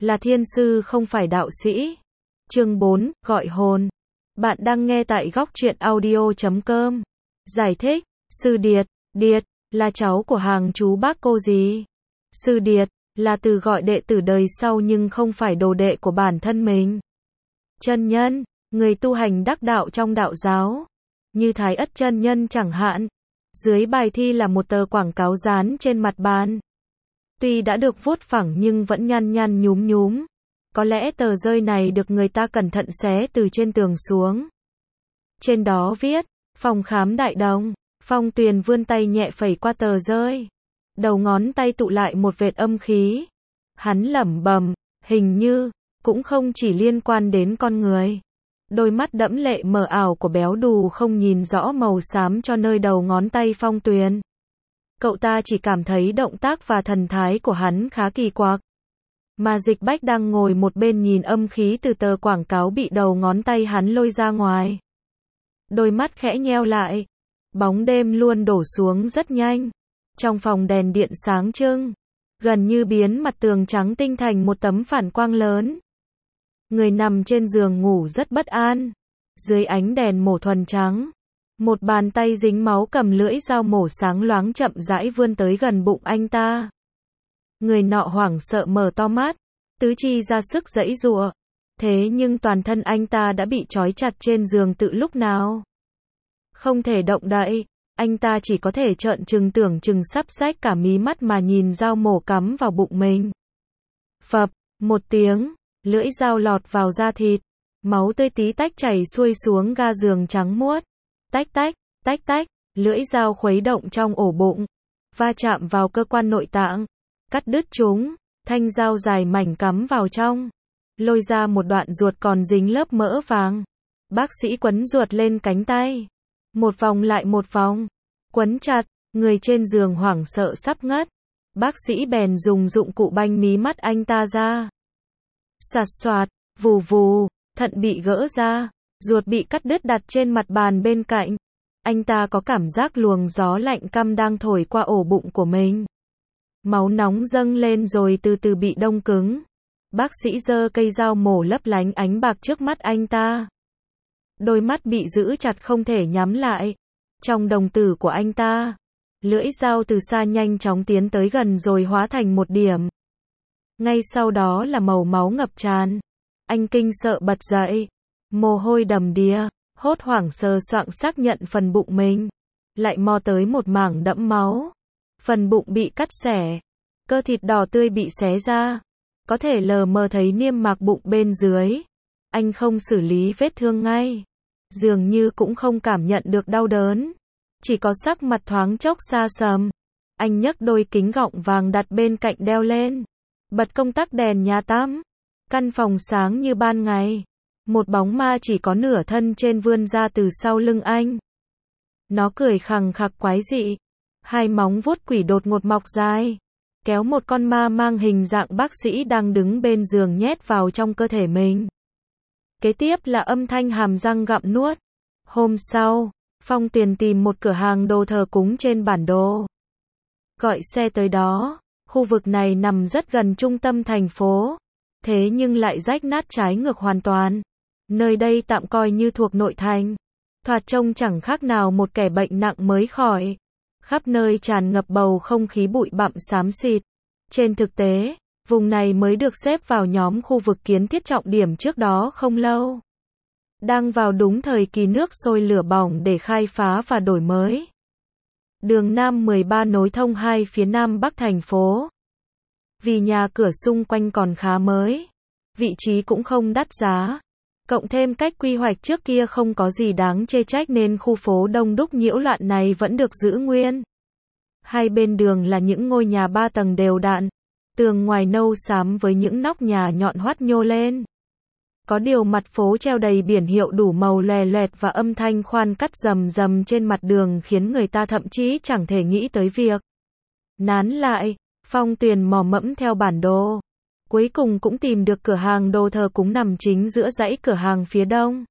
là thiên sư không phải đạo sĩ. Chương 4, gọi hồn. Bạn đang nghe tại góc truyện audio.com. Giải thích, Sư Điệt, Điệt, là cháu của hàng chú bác cô dì. Sư Điệt, là từ gọi đệ tử đời sau nhưng không phải đồ đệ của bản thân mình. Chân nhân, người tu hành đắc đạo trong đạo giáo. Như Thái Ất chân nhân chẳng hạn. Dưới bài thi là một tờ quảng cáo dán trên mặt bàn. Tuy đã được vuốt phẳng nhưng vẫn nhăn nhăn nhúm nhúm. Có lẽ tờ rơi này được người ta cẩn thận xé từ trên tường xuống. Trên đó viết, phòng khám đại đồng. Phong Tuyền vươn tay nhẹ phẩy qua tờ rơi. Đầu ngón tay tụ lại một vệt âm khí. Hắn lẩm bẩm, hình như, cũng không chỉ liên quan đến con người. Đôi mắt đẫm lệ mờ ảo của béo đù không nhìn rõ màu xám cho nơi đầu ngón tay Phong Tuyền. Cậu ta chỉ cảm thấy động tác và thần thái của hắn khá kỳ quặc. Mà Dịch Bách đang ngồi một bên nhìn âm khí từ tờ quảng cáo bị đầu ngón tay hắn lôi ra ngoài. Đôi mắt khẽ nheo lại. Bóng đêm luôn đổ xuống rất nhanh. Trong phòng đèn điện sáng trưng, gần như biến mặt tường trắng tinh thành một tấm phản quang lớn. Người nằm trên giường ngủ rất bất an. Dưới ánh đèn mổ thuần trắng, một bàn tay dính máu cầm lưỡi dao mổ sáng loáng chậm rãi vươn tới gần bụng anh ta. Người nọ hoảng sợ mở to mắt, tứ chi ra sức giãy giụa. Thế nhưng toàn thân anh ta đã bị trói chặt trên giường từ lúc nào. Không thể động đậy, anh ta chỉ có thể trợn trừng tưởng chừng sắp xách cả mí mắt mà nhìn dao mổ cắm vào bụng mình. Phập, một tiếng, lưỡi dao lọt vào da thịt, máu tươi tí tách chảy xuôi xuống ga giường trắng muốt. Tách tách, tách tách, lưỡi dao khuấy động trong ổ bụng, va chạm vào cơ quan nội tạng, cắt đứt chúng, thanh dao dài mảnh cắm vào trong, lôi ra một đoạn ruột còn dính lớp mỡ vàng. Bác sĩ quấn ruột lên cánh tay, một vòng lại một vòng, quấn chặt, người trên giường hoảng sợ sắp ngất. Bác sĩ bèn dùng dụng cụ banh mí mắt anh ta ra. Soạt soạt, vù vù, thận bị gỡ ra, ruột bị cắt đứt đặt trên mặt bàn bên cạnh. Anh ta có cảm giác luồng gió lạnh căm đang thổi qua ổ bụng của mình. Máu nóng dâng lên rồi từ từ bị đông cứng. Bác sĩ giơ cây dao mổ lấp lánh ánh bạc trước mắt anh ta. Đôi mắt bị giữ chặt không thể nhắm lại. Trong đồng tử của anh ta, lưỡi dao từ xa nhanh chóng tiến tới gần rồi hóa thành một điểm. Ngay sau đó là màu máu ngập tràn. Anh kinh sợ bật dậy, mồ hôi đầm đìa, hốt hoảng sờ soạng xác nhận phần bụng mình. Lại mò tới một mảng đẫm máu. Phần bụng bị cắt xẻ, cơ thịt đỏ tươi bị xé ra. Có thể lờ mờ thấy niêm mạc bụng bên dưới. Anh không xử lý vết thương ngay. Dường như cũng không cảm nhận được đau đớn. Chỉ có sắc mặt thoáng chốc xa sầm. Anh nhấc đôi kính gọng vàng đặt bên cạnh đeo lên. Bật công tắc đèn nhà tắm. Căn phòng sáng như ban ngày. Một bóng ma chỉ có nửa thân trên vươn ra từ sau lưng anh. Nó cười khằng khặc quái dị. Hai móng vuốt quỷ đột ngột mọc dài, kéo một con ma mang hình dạng bác sĩ đang đứng bên giường nhét vào trong cơ thể mình. Kế tiếp là âm thanh hàm răng gặm nuốt. Hôm sau, Phong Tuyền tìm một cửa hàng đồ thờ cúng trên bản đồ. Gọi xe tới đó. Khu vực này nằm rất gần trung tâm thành phố. Thế nhưng lại rách nát trái ngược hoàn toàn. Nơi đây tạm coi như thuộc nội thành. Thoạt trông chẳng khác nào một kẻ bệnh nặng mới khỏi. Khắp nơi tràn ngập bầu không khí bụi bặm xám xịt. Trên thực tế, vùng này mới được xếp vào nhóm khu vực kiến thiết trọng điểm trước đó không lâu. Đang vào đúng thời kỳ nước sôi lửa bỏng để khai phá và đổi mới. Đường Nam 13 nối thông hai phía Nam Bắc thành phố. Vì nhà cửa xung quanh còn khá mới, vị trí cũng không đắt giá. Cộng thêm cách quy hoạch trước kia không có gì đáng chê trách nên khu phố đông đúc nhiễu loạn này vẫn được giữ nguyên. Hai bên đường là những ngôi nhà 3 tầng đều đặn, tường ngoài nâu xám với những nóc nhà nhọn hoắt nhô lên. Có điều mặt phố treo đầy biển hiệu đủ màu lòe loẹt và âm thanh khoan cắt rầm rầm trên mặt đường khiến người ta thậm chí chẳng thể nghĩ tới việc nán lại. Phong Tuyền mò mẫm theo bản đồ. Cuối cùng cũng tìm được cửa hàng đồ thờ cúng nằm chính giữa dãy cửa hàng phía đông.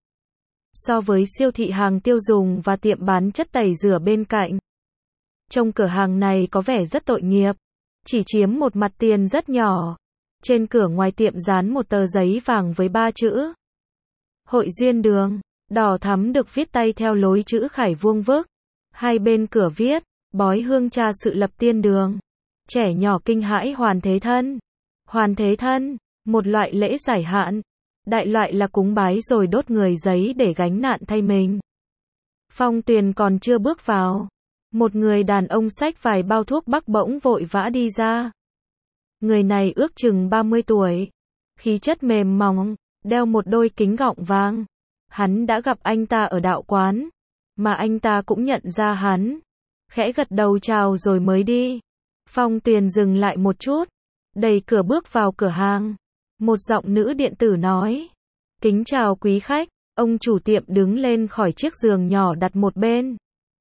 So với siêu thị hàng tiêu dùng và tiệm bán chất tẩy rửa bên cạnh, trông cửa hàng này có vẻ rất tội nghiệp. Chỉ chiếm một mặt tiền rất nhỏ. Trên cửa ngoài tiệm dán một tờ giấy vàng với 3 chữ. Hội duyên đường, đỏ thắm được viết tay theo lối chữ khải vuông vức. Hai bên cửa viết, bói hương tra sự lập tiên đường. Trẻ nhỏ kinh hãi hoàn thế thân. Hoàn thế thân, một loại lễ giải hạn. Đại loại là cúng bái rồi đốt người giấy để gánh nạn thay mình. Phong Tuyền còn chưa bước vào. Một người đàn ông xách vài bao thuốc bắc bỗng vội vã đi ra. Người này ước chừng 30 tuổi. Khí chất mềm mỏng, đeo một đôi kính gọng vàng. Hắn đã gặp anh ta ở đạo quán. Mà anh ta cũng nhận ra hắn. Khẽ gật đầu chào rồi mới đi. Phong Tuyền dừng lại một chút. Đẩy cửa bước vào cửa hàng. Một giọng nữ điện tử nói. Kính chào quý khách. Ông chủ tiệm đứng lên khỏi chiếc giường nhỏ đặt một bên.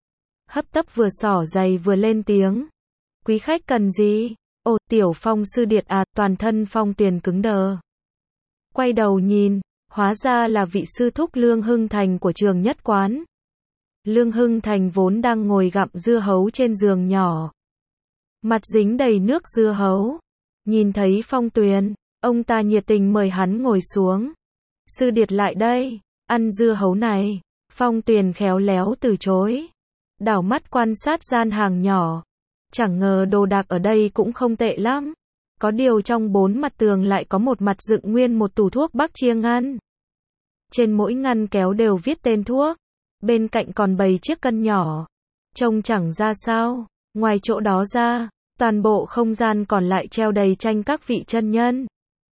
Hấp tấp vừa xỏ giày vừa lên tiếng. Quý khách cần gì? Ồ, Tiểu Phong sư điệt à, toàn thân Phong Tuyền cứng đờ. Quay đầu nhìn, hóa ra là vị sư thúc Lương Hưng Thành của trường nhất quán. Lương Hưng Thành vốn đang ngồi gặm dưa hấu trên giường nhỏ. Mặt dính đầy nước dưa hấu. Nhìn thấy Phong Tuyền, ông ta nhiệt tình mời hắn ngồi xuống. Sư điệt lại đây, ăn dưa hấu này. Phong Tuyền khéo léo từ chối. Đảo mắt quan sát gian hàng nhỏ. Chẳng ngờ đồ đạc ở đây cũng không tệ lắm. Có điều trong 4 mặt tường lại có một mặt dựng nguyên một tủ thuốc bắc chia ngăn. Trên mỗi ngăn kéo đều viết tên thuốc. Bên cạnh còn bày chiếc cân nhỏ. Trông chẳng ra sao. Ngoài chỗ đó ra, toàn bộ không gian còn lại treo đầy tranh các vị chân nhân.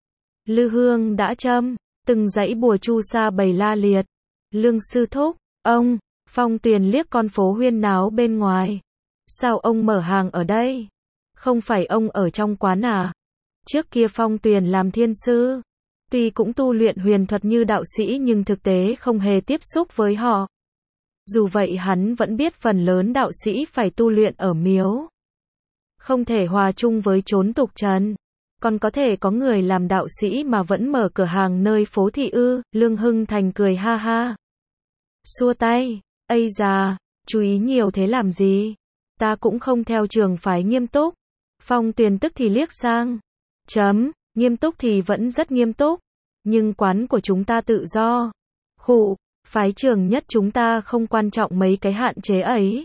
Lư hương đã châm, từng dãy bùa chu sa bày la liệt. Lương sư thúc, ông, Phong Tuyền liếc con phố huyên náo bên ngoài. Sao ông mở hàng ở đây? Không phải ông ở trong quán à? Trước kia Phong Tuyền làm thiên sư. Tuy cũng tu luyện huyền thuật như đạo sĩ nhưng thực tế không hề tiếp xúc với họ. Dù vậy hắn vẫn biết phần lớn đạo sĩ phải tu luyện ở miếu. Không thể hòa chung với chốn tục trần. Còn có thể có người làm đạo sĩ mà vẫn mở cửa hàng nơi phố thị ư? Lương Hưng Thành cười ha ha. Xua tay, ây già, chú ý nhiều thế làm gì? Ta cũng không theo trường phái nghiêm túc. Phong Tuyền tức thì liếc sang. Nghiêm túc thì vẫn rất nghiêm túc. Nhưng quán của chúng ta tự do. Khụ, phái trường nhất chúng ta không quan trọng mấy cái hạn chế ấy.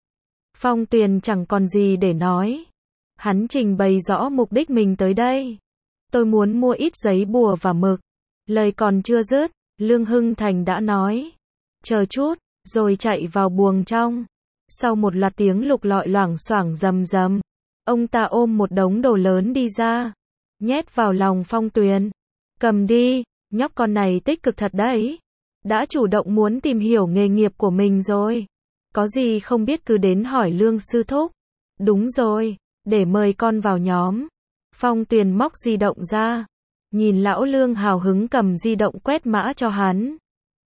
Phong Tuyền chẳng còn gì để nói. Hắn trình bày rõ mục đích mình tới đây. Tôi muốn mua ít giấy bùa và mực. Lời còn chưa dứt, Lương Hưng Thành đã nói. Chờ chút, rồi chạy vào buồng trong. Sau một loạt tiếng lục lọi loảng xoảng rầm rầm, ông ta ôm một đống đồ lớn đi ra, nhét vào lòng Phong Tuyền. Cầm đi, nhóc con này tích cực thật đấy. Đã chủ động muốn tìm hiểu nghề nghiệp của mình rồi. Có gì không biết cứ đến hỏi Lương sư thúc. Đúng rồi, để mời con vào nhóm. Phong Tuyền móc di động ra. Nhìn lão Lương hào hứng cầm di động quét mã cho hắn.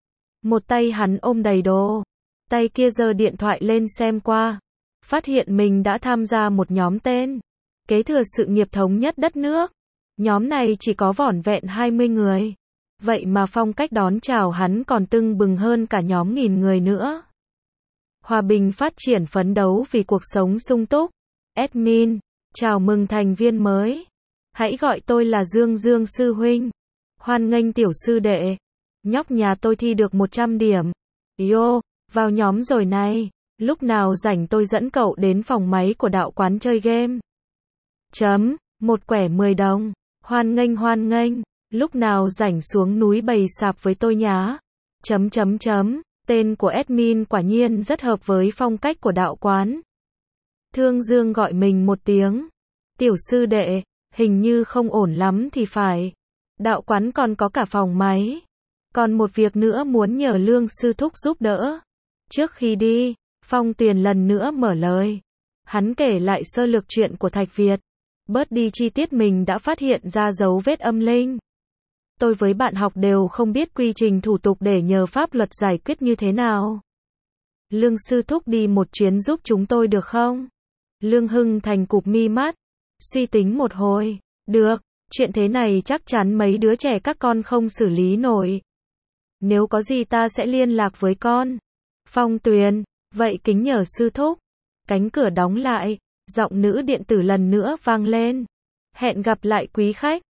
Một tay hắn ôm đầy đồ. Tay kia giơ điện thoại lên xem qua. Phát hiện mình đã tham gia một nhóm tên kế thừa sự nghiệp thống nhất đất nước. Nhóm này chỉ có vỏn vẹn 20 người. Vậy mà phong cách đón chào hắn còn tưng bừng hơn cả nhóm nghìn người nữa. Hòa bình phát triển phấn đấu vì cuộc sống sung túc. Admin, chào mừng thành viên mới. Hãy gọi tôi là Dương sư huynh. Hoan nghênh tiểu sư đệ. Nhóc nhà tôi thi được 100 điểm. Yo, vào nhóm rồi này. Lúc nào rảnh tôi dẫn cậu đến phòng máy của đạo quán chơi game. Một quẻ 10 đồng. Hoan nghênh. Lúc nào rảnh xuống núi bày sạp với tôi nhá. Tên của admin quả nhiên rất hợp với phong cách của đạo quán. Thương Dương gọi mình một tiếng. Tiểu sư đệ, hình như không ổn lắm thì phải. Đạo quán còn có cả phòng máy. Còn một việc nữa muốn nhờ Lương sư thúc giúp đỡ. Trước khi đi, Phong Tuyền lần nữa mở lời. Hắn kể lại sơ lược chuyện của Thạch Việt. Bớt đi chi tiết mình đã phát hiện ra dấu vết âm linh. Tôi với bạn học đều không biết quy trình thủ tục để nhờ pháp luật giải quyết như thế nào. Lương sư thúc đi một chuyến giúp chúng tôi được không? Lương Hưng Thành cụp mi mắt. Suy tính một hồi. Được, chuyện thế này chắc chắn mấy đứa trẻ các con không xử lý nổi. Nếu có gì ta sẽ liên lạc với con. Phong Tuyền, vậy kính nhờ sư thúc. Cánh cửa đóng lại, giọng nữ điện tử lần nữa vang lên. Hẹn gặp lại quý khách.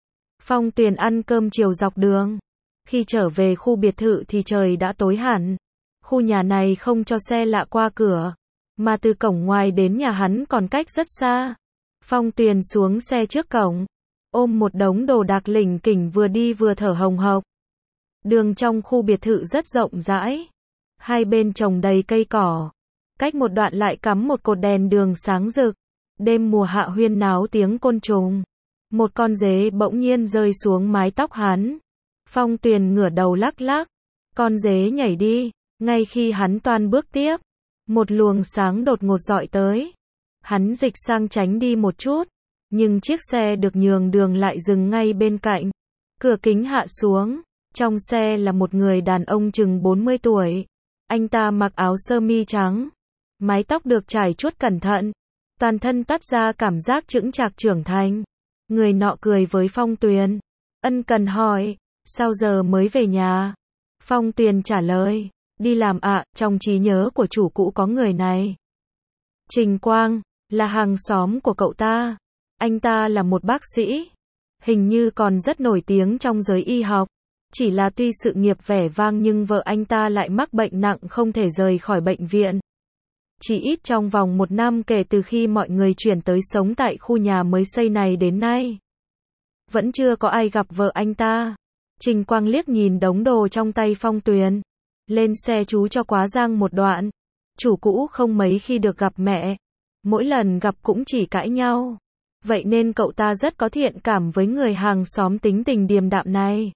Phong Tuyền ăn cơm chiều dọc đường. Khi trở về khu biệt thự thì trời đã tối hẳn. Khu nhà này không cho xe lạ qua cửa, mà từ cổng ngoài đến nhà hắn còn cách rất xa. Phong Tuyền xuống xe trước cổng, ôm một đống đồ đạc lỉnh kỉnh vừa đi vừa thở hồng hộc. Đường trong khu biệt thự rất rộng rãi. Hai bên trồng đầy cây cỏ. Cách một đoạn lại cắm một cột đèn đường sáng rực. Đêm mùa hạ huyên náo tiếng côn trùng. Một con dế bỗng nhiên rơi xuống mái tóc hắn. Phong Tuyền ngửa đầu lắc lắc. Con dế nhảy đi. Ngay khi hắn toan bước tiếp, một luồng sáng đột ngột dọi tới. Hắn dịch sang tránh đi một chút, nhưng chiếc xe được nhường đường lại dừng ngay bên cạnh. Cửa kính hạ xuống. Trong xe là một người đàn ông chừng 40 tuổi. Anh ta mặc áo sơ mi trắng. Mái tóc được chải chuốt cẩn thận. Toàn thân toát ra cảm giác chững chạc trưởng thành. Người nọ cười với Phong Tuyền. Ân cần hỏi, sao giờ mới về nhà? Phong Tuyền trả lời, đi làm ạ, trong trí nhớ của chủ cũ có người này. Trình Quang, là hàng xóm của cậu ta. Anh ta là một bác sĩ. Hình như còn rất nổi tiếng trong giới y học. Chỉ là tuy sự nghiệp vẻ vang nhưng vợ anh ta lại mắc bệnh nặng không thể rời khỏi bệnh viện. Chỉ ít trong vòng 1 năm kể từ khi mọi người chuyển tới sống tại khu nhà mới xây này đến nay, vẫn chưa có ai gặp vợ anh ta. Trình Quang liếc nhìn đống đồ trong tay Phong Tuyền. Lên xe chú cho quá giang một đoạn. Chủ cũ không mấy khi được gặp mẹ. Mỗi lần gặp cũng chỉ cãi nhau. Vậy nên cậu ta rất có thiện cảm với người hàng xóm tính tình điềm đạm này.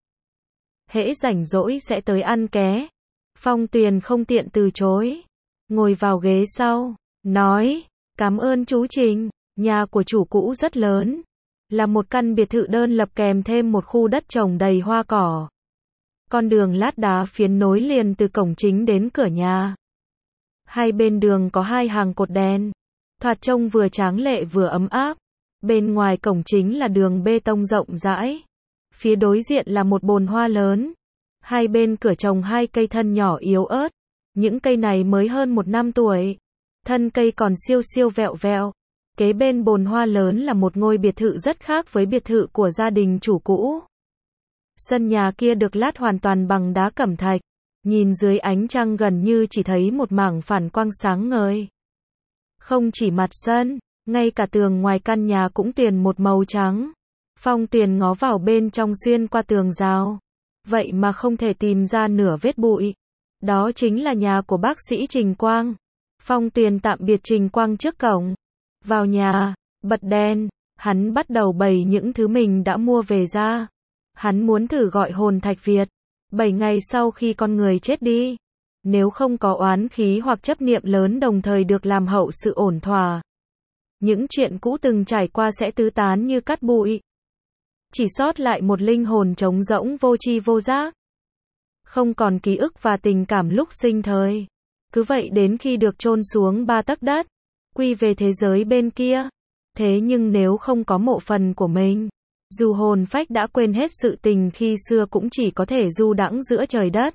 Hễ rảnh rỗi sẽ tới ăn ké. Phong Tuyền không tiện từ chối. Ngồi vào ghế sau, nói, cảm ơn chú Trình, nhà của chủ cũ rất lớn. Là một căn biệt thự đơn lập kèm thêm một khu đất trồng đầy hoa cỏ. Con đường lát đá phiến nối liền từ cổng chính đến cửa nhà. Hai bên đường có 2 hàng cột đèn. Thoạt trông vừa tráng lệ vừa ấm áp. Bên ngoài cổng chính là đường bê tông rộng rãi. Phía đối diện là một bồn hoa lớn. Hai bên cửa trồng 2 cây thân nhỏ yếu ớt. Những cây này mới hơn 1 năm tuổi. Thân cây còn siêu siêu vẹo vẹo. Kế bên bồn hoa lớn là một ngôi biệt thự rất khác với biệt thự của gia đình chủ cũ. Sân nhà kia được lát hoàn toàn bằng đá cẩm thạch. Nhìn dưới ánh trăng gần như chỉ thấy một mảng phản quang sáng ngời. Không chỉ mặt sân, ngay cả tường ngoài căn nhà cũng tuyền một màu trắng. Phong Tuyền ngó vào bên trong xuyên qua tường rào. Vậy mà không thể tìm ra nửa vết bụi. Đó chính là nhà của bác sĩ Trình Quang. Phong Tuyền tạm biệt Trình Quang trước cổng. Vào nhà, bật đèn, hắn bắt đầu bày những thứ mình đã mua về ra. Hắn muốn thử gọi hồn thạch Việt. 7 ngày sau khi con người chết đi, nếu không có oán khí hoặc chấp niệm lớn đồng thời được làm hậu sự ổn thỏa, những chuyện cũ từng trải qua sẽ tứ tán như cát bụi. Chỉ sót lại một linh hồn trống rỗng vô tri vô giác. Không còn ký ức và tình cảm lúc sinh thời. Cứ vậy đến khi được chôn xuống 3 tấc đất, quy về thế giới bên kia. Thế nhưng nếu không có mộ phần của mình, dù hồn phách đã quên hết sự tình khi xưa cũng chỉ có thể du đãng giữa trời đất.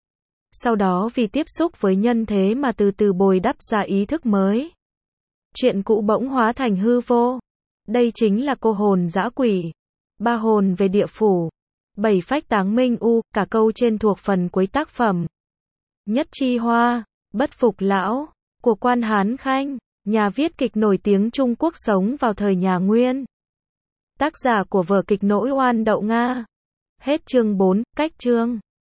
Sau đó vì tiếp xúc với nhân thế mà từ từ bồi đắp ra ý thức mới. Chuyện cũ bỗng hóa thành hư vô. Đây chính là cô hồn dã quỷ. 3 hồn về địa phủ. 7 phách táng minh u, cả câu trên thuộc phần cuối tác phẩm. Nhất chi hoa, bất phục lão, của Quan Hán Khanh, nhà viết kịch nổi tiếng Trung Quốc sống vào thời nhà Nguyên. Tác giả của vở kịch Nỗi oan đậu Nga. Hết chương 4, cách chương.